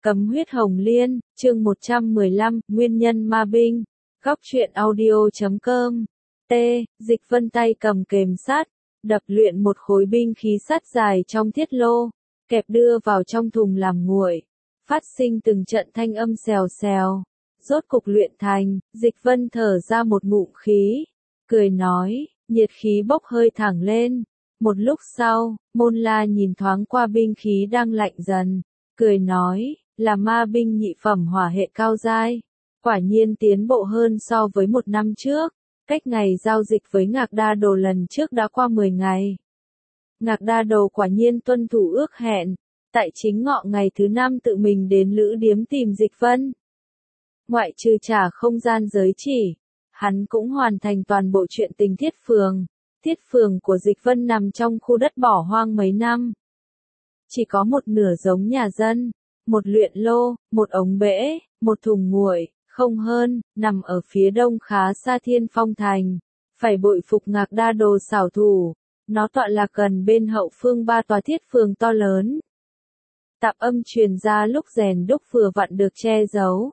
Cấm huyết hồng liên, chương 115, nguyên nhân ma binh. Góc truyện audio.com. T. Dịch Vân tay cầm kềm sắt, đập luyện một khối binh khí sắt dài trong thiết lô, kẹp đưa vào trong thùng làm nguội, phát sinh từng trận thanh âm xèo xèo. Rốt cục luyện thành, Dịch Vân thở ra một ngụm khí, cười nói, nhiệt khí bốc hơi thẳng lên. Một lúc sau, Môn La nhìn thoáng qua binh khí đang lạnh dần, cười nói, là ma binh nhị phẩm hỏa hệ cao giai. Quả nhiên tiến bộ hơn so với một năm trước, cách ngày giao dịch với Ngạc Đa Đồ lần trước đã qua 10 ngày. Ngạc Đa Đồ quả nhiên tuân thủ ước hẹn, tại chính ngọ ngày thứ 5 tự mình đến lữ điếm tìm Dịch Vân. Ngoại trừ trả không gian giới chỉ, hắn cũng hoàn thành toàn bộ chuyện tình thiết phường. Thiết phường của Dịch Vân nằm trong khu đất bỏ hoang mấy năm. Chỉ có một nửa giống nhà dân, một luyện lô, một ống bể, một thùng nguội, không hơn, nằm ở phía đông khá xa Thiên Phong Thành. Phải bội phục Ngạc Đa Đồ xảo thủ, nó tọa lạc gần bên hậu phương 3 tòa thiết phường to lớn. Tạp âm truyền ra lúc rèn đúc vừa vặn được che giấu.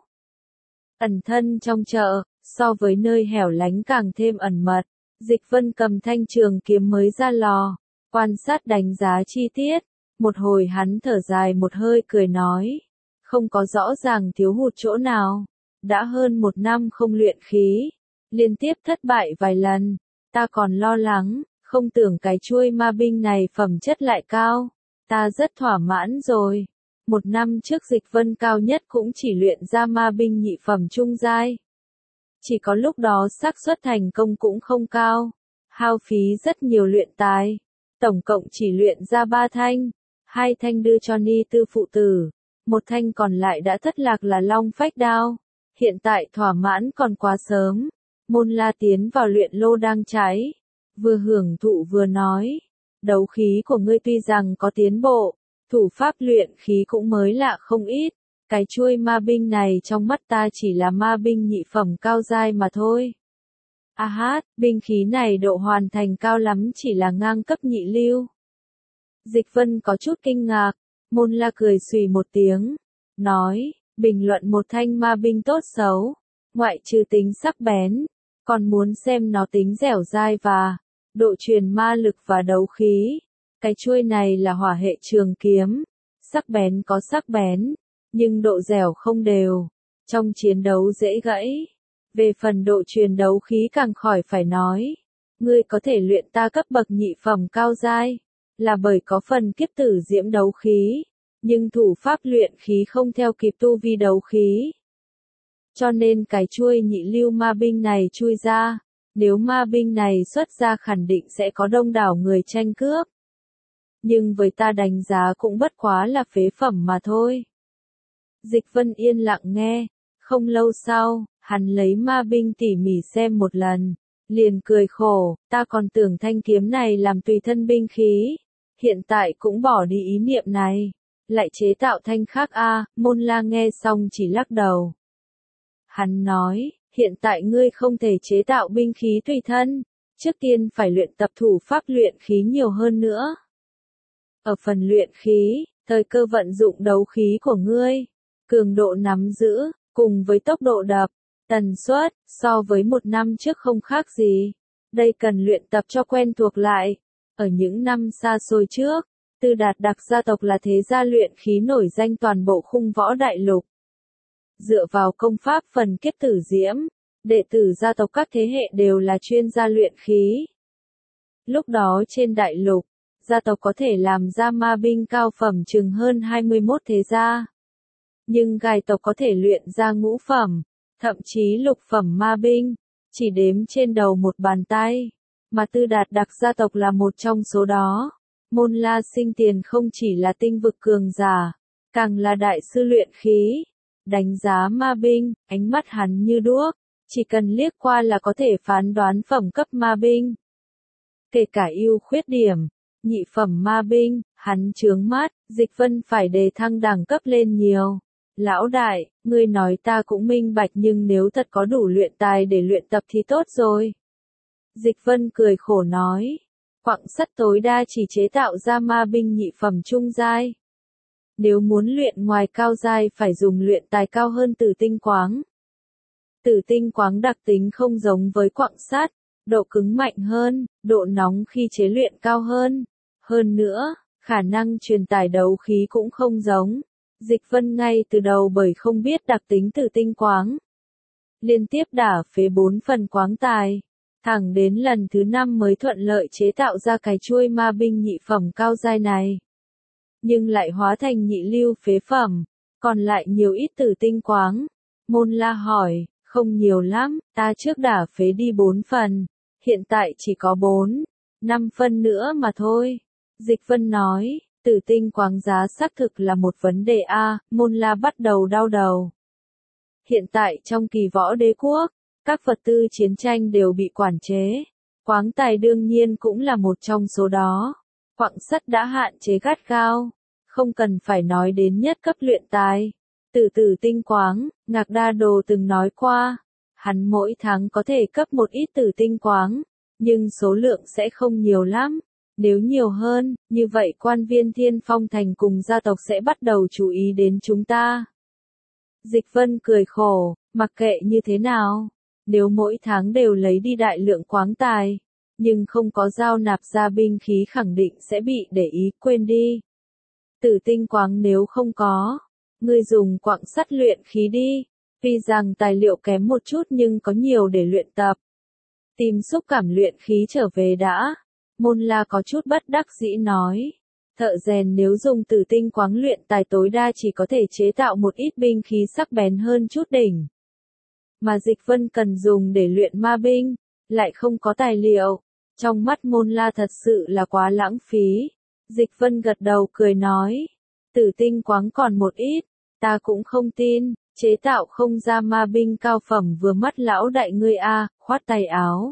Ẩn thân trong chợ, so với nơi hẻo lánh càng thêm ẩn mật. Dịch Vân cầm thanh trường kiếm mới ra lò, quan sát đánh giá chi tiết. Một hồi hắn thở dài một hơi cười nói, không có rõ ràng thiếu hụt chỗ nào. Đã hơn 1 năm không luyện khí, liên tiếp thất bại vài lần, ta còn lo lắng, không tưởng cái chuôi ma binh này phẩm chất lại cao. Ta rất thỏa mãn rồi. 1 năm trước Dịch Vân cao nhất cũng chỉ luyện ra ma binh nhị phẩm trung giai. Chỉ có lúc đó xác suất thành công cũng không cao, hao phí rất nhiều luyện tài, tổng cộng chỉ luyện ra 3 thanh, 2 thanh đưa cho Ni Tư phụ tử, 1 thanh còn lại đã thất lạc là Long Phách Đao. Hiện tại thỏa mãn còn quá sớm. Môn La tiến vào luyện lô đang cháy, vừa hưởng thụ vừa nói, đấu khí của ngươi tuy rằng có tiến bộ, thủ pháp luyện khí cũng mới lạ không ít. Cái chuôi ma binh này trong mắt ta chỉ là ma binh nhị phẩm cao giai mà thôi. A hát, binh khí này độ hoàn thành cao lắm chỉ là ngang cấp nhị lưu. Dịch Vân có chút kinh ngạc, Môn La cười xùy một tiếng, nói, bình luận một thanh ma binh tốt xấu, ngoại trừ tính sắc bén, còn muốn xem nó tính dẻo dai và độ truyền ma lực và đấu khí. Cái chuôi này là hỏa hệ trường kiếm, sắc bén có sắc bén, nhưng độ dẻo không đều, trong chiến đấu dễ gãy. Về phần độ truyền đấu khí càng khỏi phải nói, ngươi có thể luyện ta cấp bậc nhị phẩm cao giai, là bởi có phần kiếp tử diễm đấu khí, nhưng thủ pháp luyện khí không theo kịp tu vi đấu khí. Cho nên cái chuôi nhị lưu ma binh này chui ra, nếu ma binh này xuất ra khẳng định sẽ có đông đảo người tranh cướp. Nhưng với ta đánh giá cũng bất quá là phế phẩm mà thôi. Dịch Vân yên lặng nghe, không lâu sau, hắn lấy ma binh tỉ mỉ xem một lần, liền cười khổ, ta còn tưởng thanh kiếm này làm tùy thân binh khí, hiện tại cũng bỏ đi ý niệm này, lại chế tạo thanh khác a. Môn La nghe xong chỉ lắc đầu. Hắn nói, hiện tại ngươi không thể chế tạo binh khí tùy thân, trước tiên phải luyện tập thủ pháp luyện khí nhiều hơn nữa. Ở phần luyện khí, thời cơ vận dụng đấu khí của ngươi, cường độ nắm giữ, cùng với tốc độ đập, tần suất, so với 1 năm trước không khác gì. Đây cần luyện tập cho quen thuộc lại. Ở những năm xa xôi trước, Tư Đạt Đặc gia tộc là thế gia luyện khí nổi danh toàn bộ khung võ đại lục. Dựa vào công pháp phần kiếp tử diễm, đệ tử gia tộc các thế hệ đều là chuyên gia luyện khí. Lúc đó trên đại lục, gia tộc có thể làm ra ma binh cao phẩm chừng hơn 21 thế gia. Nhưng gai tộc có thể luyện ra ngũ phẩm, thậm chí lục phẩm ma binh, chỉ đếm trên đầu một bàn tay. Mà Tư Đạt Đặc gia tộc là một trong số đó. Môn La Sinh Tiền không chỉ là tinh vực cường giả, càng là đại sư luyện khí. Đánh giá ma binh, ánh mắt hắn như đuốc, chỉ cần liếc qua là có thể phán đoán phẩm cấp ma binh. Kể cả ưu khuyết điểm, nhị phẩm ma binh, hắn chướng mắt, Dịch Vân phải đề thăng đẳng cấp lên nhiều. Lão đại, ngươi nói ta cũng minh bạch nhưng nếu thật có đủ luyện tài để luyện tập thì tốt rồi. Dịch Vân cười khổ nói, quặng sắt tối đa chỉ chế tạo ra ma binh nhị phẩm trung giai. Nếu muốn luyện ngoài cao giai phải dùng luyện tài cao hơn tử tinh quáng. Tử tinh quáng đặc tính không giống với quặng sắt, độ cứng mạnh hơn, độ nóng khi chế luyện cao hơn. Hơn nữa, khả năng truyền tải đấu khí cũng không giống. Dịch Vân ngay từ đầu bởi không biết đặc tính tử tinh quáng. Liên tiếp đả phế 4 phần quáng tài. Thẳng đến lần thứ 5 mới thuận lợi chế tạo ra cái chuôi ma binh nhị phẩm cao giai này. Nhưng lại hóa thành nhị lưu phế phẩm, còn lại nhiều ít tử tinh quáng. Môn La hỏi, không nhiều lắm, ta trước đả phế đi 4 phần, hiện tại chỉ có 4, 5 phân nữa mà thôi. Dịch Vân nói, tử tinh quáng giá xác thực là một vấn đề a. Môn La bắt đầu đau đầu. Hiện tại trong Kỳ Võ Đế quốc, các vật tư chiến tranh đều bị quản chế. Quáng tài đương nhiên cũng là một trong số đó. Quặng sắt đã hạn chế gắt gao. Không cần phải nói đến nhất cấp luyện tài. Tử tinh quáng, Ngạc Đa Đồ từng nói qua. Hắn mỗi tháng có thể cấp một ít tử tinh quáng. Nhưng số lượng sẽ không nhiều lắm. Nếu nhiều hơn, như vậy quan viên Thiên Phong Thành cùng gia tộc sẽ bắt đầu chú ý đến chúng ta. Dịch Vân cười khổ, mặc kệ như thế nào. Nếu mỗi tháng đều lấy đi đại lượng quáng tài, nhưng không có giao nạp ra binh khí khẳng định sẽ bị để ý, quên đi. Tử tinh quáng nếu không có, ngươi dùng quặng sắt luyện khí đi, tuy rằng tài liệu kém một chút nhưng có nhiều để luyện tập. Tìm xúc cảm luyện khí trở về đã. Môn La có chút bất đắc dĩ nói. Thợ rèn nếu dùng tử tinh quáng luyện tài tối đa chỉ có thể chế tạo một ít binh khí sắc bén hơn chút đỉnh. Mà Dịch Vân cần dùng để luyện ma binh, lại không có tài liệu. Trong mắt Môn La thật sự là quá lãng phí. Dịch Vân gật đầu cười nói. Tử tinh quáng còn một ít, ta cũng không tin, chế tạo không ra ma binh cao phẩm vừa mắt lão đại ngươi a, khoát tay áo.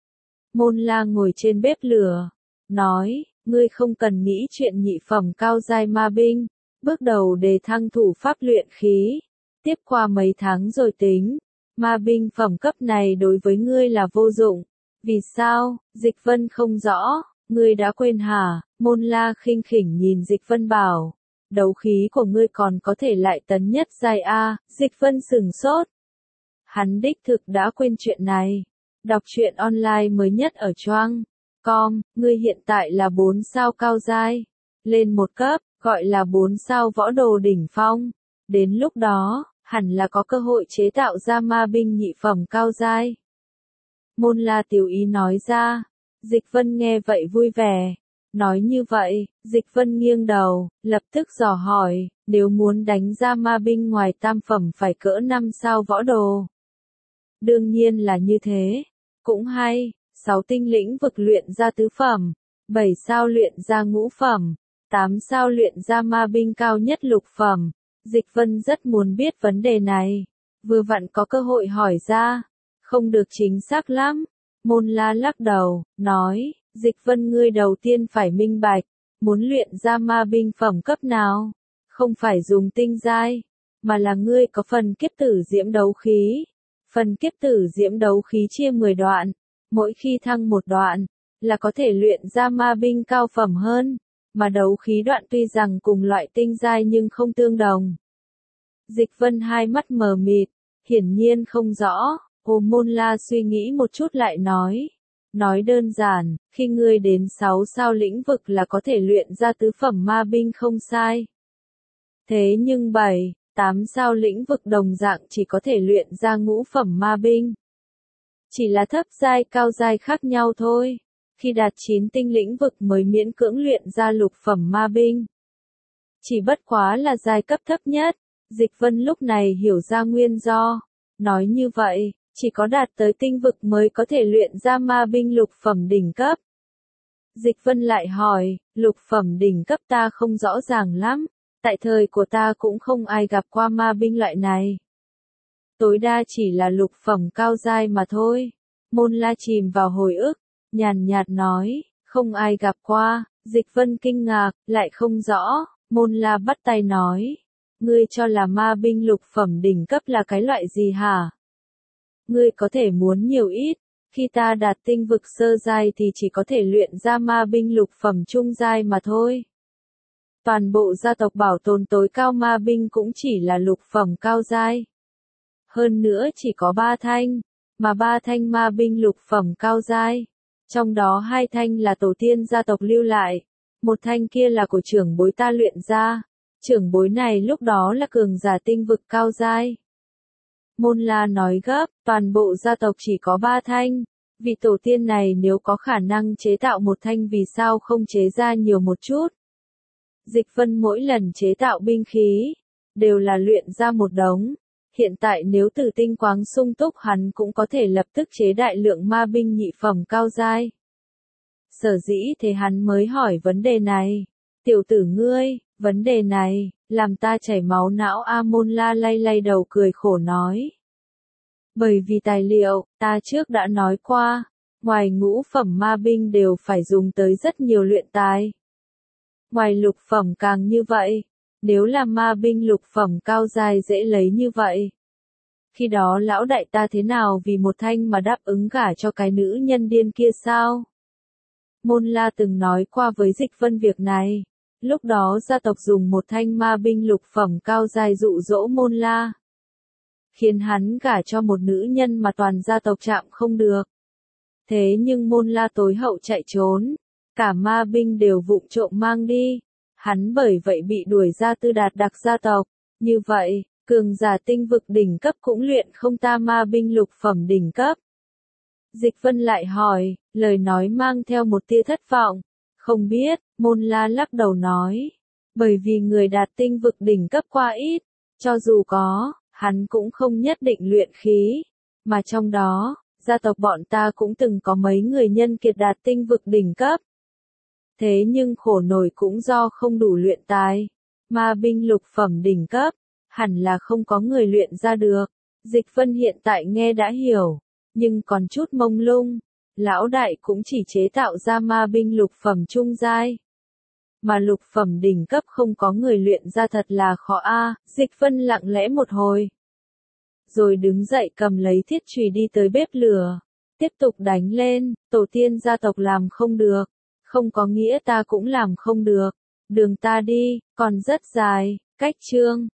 Môn La ngồi trên bếp lửa, nói, ngươi không cần nghĩ chuyện nhị phẩm cao giai ma binh, bước đầu đề thăng thủ pháp luyện khí, tiếp qua mấy tháng rồi tính, ma binh phẩm cấp này đối với ngươi là vô dụng. Vì sao? Dịch Vân không rõ, ngươi đã quên hả? Môn La khinh khỉnh nhìn Dịch Vân bảo, đấu khí của ngươi còn có thể lại tấn nhất giai a. Dịch Vân sửng sốt. Hắn đích thực đã quên chuyện này. Đọc truyện online mới nhất ở Choang.com, ngươi hiện tại là 4 sao cao giai, lên một cấp, gọi là 4 sao võ đồ đỉnh phong. Đến lúc đó, hẳn là có cơ hội chế tạo ra ma binh nhị phẩm cao giai. Môn La tiểu ý nói ra. Dịch Vân nghe vậy vui vẻ. Nói như vậy, Dịch Vân nghiêng đầu, lập tức dò hỏi, nếu muốn đánh ra ma binh ngoài tam phẩm phải cỡ 5 sao võ đồ. Đương nhiên là như thế. Cũng hay, 6 tinh lĩnh vực luyện ra tứ phẩm, 7 sao luyện ra ngũ phẩm, 8 sao luyện ra ma binh cao nhất lục phẩm. Dịch Vân rất muốn biết vấn đề này. Vừa vặn có cơ hội hỏi ra. Không được chính xác lắm. Môn La lắc đầu, nói, Dịch Vân ngươi đầu tiên phải minh bạch, muốn luyện ra ma binh phẩm cấp nào, không phải dùng tinh giai, mà là ngươi có phần kiếp tử diễm đấu khí. Phần kiếp tử diễm đấu khí chia 10 đoạn, mỗi khi thăng một đoạn, là có thể luyện ra ma binh cao phẩm hơn, mà đấu khí đoạn tuy rằng cùng loại tinh giai nhưng không tương đồng. Dịch Vân hai mắt mờ mịt, hiển nhiên không rõ. Môn La suy nghĩ một chút lại nói đơn giản, khi ngươi đến 6 sao lĩnh vực là có thể luyện ra tứ phẩm ma binh không sai. Thế nhưng 7, 8 sao lĩnh vực đồng dạng chỉ có thể luyện ra ngũ phẩm ma binh. Chỉ là thấp giai cao giai khác nhau thôi. Khi đạt 9 tinh lĩnh vực mới miễn cưỡng luyện ra lục phẩm ma binh. Chỉ bất quá là giai cấp thấp nhất. Dịch Vân lúc này hiểu ra nguyên do. Nói như vậy, chỉ có đạt tới tinh vực mới có thể luyện ra ma binh lục phẩm đỉnh cấp. Dịch Vân lại hỏi, lục phẩm đỉnh cấp ta không rõ ràng lắm, tại thời của ta cũng không ai gặp qua ma binh loại này. Tối đa chỉ là lục phẩm cao giai mà thôi. Môn La chìm vào hồi ức, nhàn nhạt nói, không ai gặp qua. Dịch Vân kinh ngạc, lại không rõ. Môn La bắt tay nói, ngươi cho là ma binh lục phẩm đỉnh cấp là cái loại gì hả? Ngươi có thể muốn nhiều ít, khi ta đạt tinh vực sơ giai thì chỉ có thể luyện ra ma binh lục phẩm trung giai mà thôi. Toàn bộ gia tộc bảo tồn tối cao ma binh cũng chỉ là lục phẩm cao giai. Hơn nữa chỉ có 3 thanh, mà 3 thanh ma binh lục phẩm cao giai. Trong đó 2 thanh là tổ tiên gia tộc lưu lại, một thanh kia là của trưởng bối ta luyện ra. Trưởng bối này lúc đó là cường giả tinh vực cao giai. Môn La nói gấp, toàn bộ gia tộc chỉ có 3 thanh. Vị tổ tiên này nếu có khả năng chế tạo một thanh vì sao không chế ra nhiều một chút. Dịch Vân mỗi lần chế tạo binh khí, đều là luyện ra một đống. Hiện tại nếu tử tinh quáng sung túc hắn cũng có thể lập tức chế đại lượng ma binh nhị phẩm cao giai. Sở dĩ thế hắn mới hỏi vấn đề này. Tiểu tử ngươi, vấn đề này, làm ta chảy máu não. A Môn La lay lay đầu cười khổ nói. Bởi vì tài liệu, ta trước đã nói qua, ngoài ngũ phẩm ma binh đều phải dùng tới rất nhiều luyện tài. Ngoài lục phẩm càng như vậy, nếu là ma binh lục phẩm cao giai dễ lấy như vậy. Khi đó lão đại ta thế nào vì một thanh mà đáp ứng gả cho cái nữ nhân điên kia sao? Môn La từng nói qua với Dịch Vân việc này. Lúc đó gia tộc dùng một thanh ma binh lục phẩm cao giai dụ dỗ Môn La. Khiến hắn gả cho một nữ nhân mà toàn gia tộc chạm không được. Thế nhưng Môn La tối hậu chạy trốn. Cả ma binh đều vụng trộm mang đi. Hắn bởi vậy bị đuổi ra Tư Đạt đặc gia tộc. Như vậy, cường giả tinh vực đỉnh cấp cũng luyện không ta ma binh lục phẩm đỉnh cấp. Dịch Vân lại hỏi, lời nói mang theo một tia thất vọng. Không biết, Môn La lắc đầu nói. Bởi vì người đạt tinh vực đỉnh cấp quá ít. Cho dù có, hắn cũng không nhất định luyện khí. Mà trong đó, gia tộc bọn ta cũng từng có mấy người nhân kiệt đạt tinh vực đỉnh cấp. Thế nhưng khổ nổi cũng do không đủ luyện tài. Ma binh lục phẩm đỉnh cấp, hẳn là không có người luyện ra được. Dịch Vân hiện tại nghe đã hiểu, nhưng còn chút mông lung. Lão đại cũng chỉ chế tạo ra ma binh lục phẩm trung giai. Mà lục phẩm đỉnh cấp không có người luyện ra thật là khó a. Dịch Vân lặng lẽ một hồi. Rồi đứng dậy cầm lấy thiết chùy đi tới bếp lửa. Tiếp tục đánh lên, tổ tiên gia tộc làm không được. Không có nghĩa ta cũng làm không được. Đường ta đi, còn rất dài. Cách chương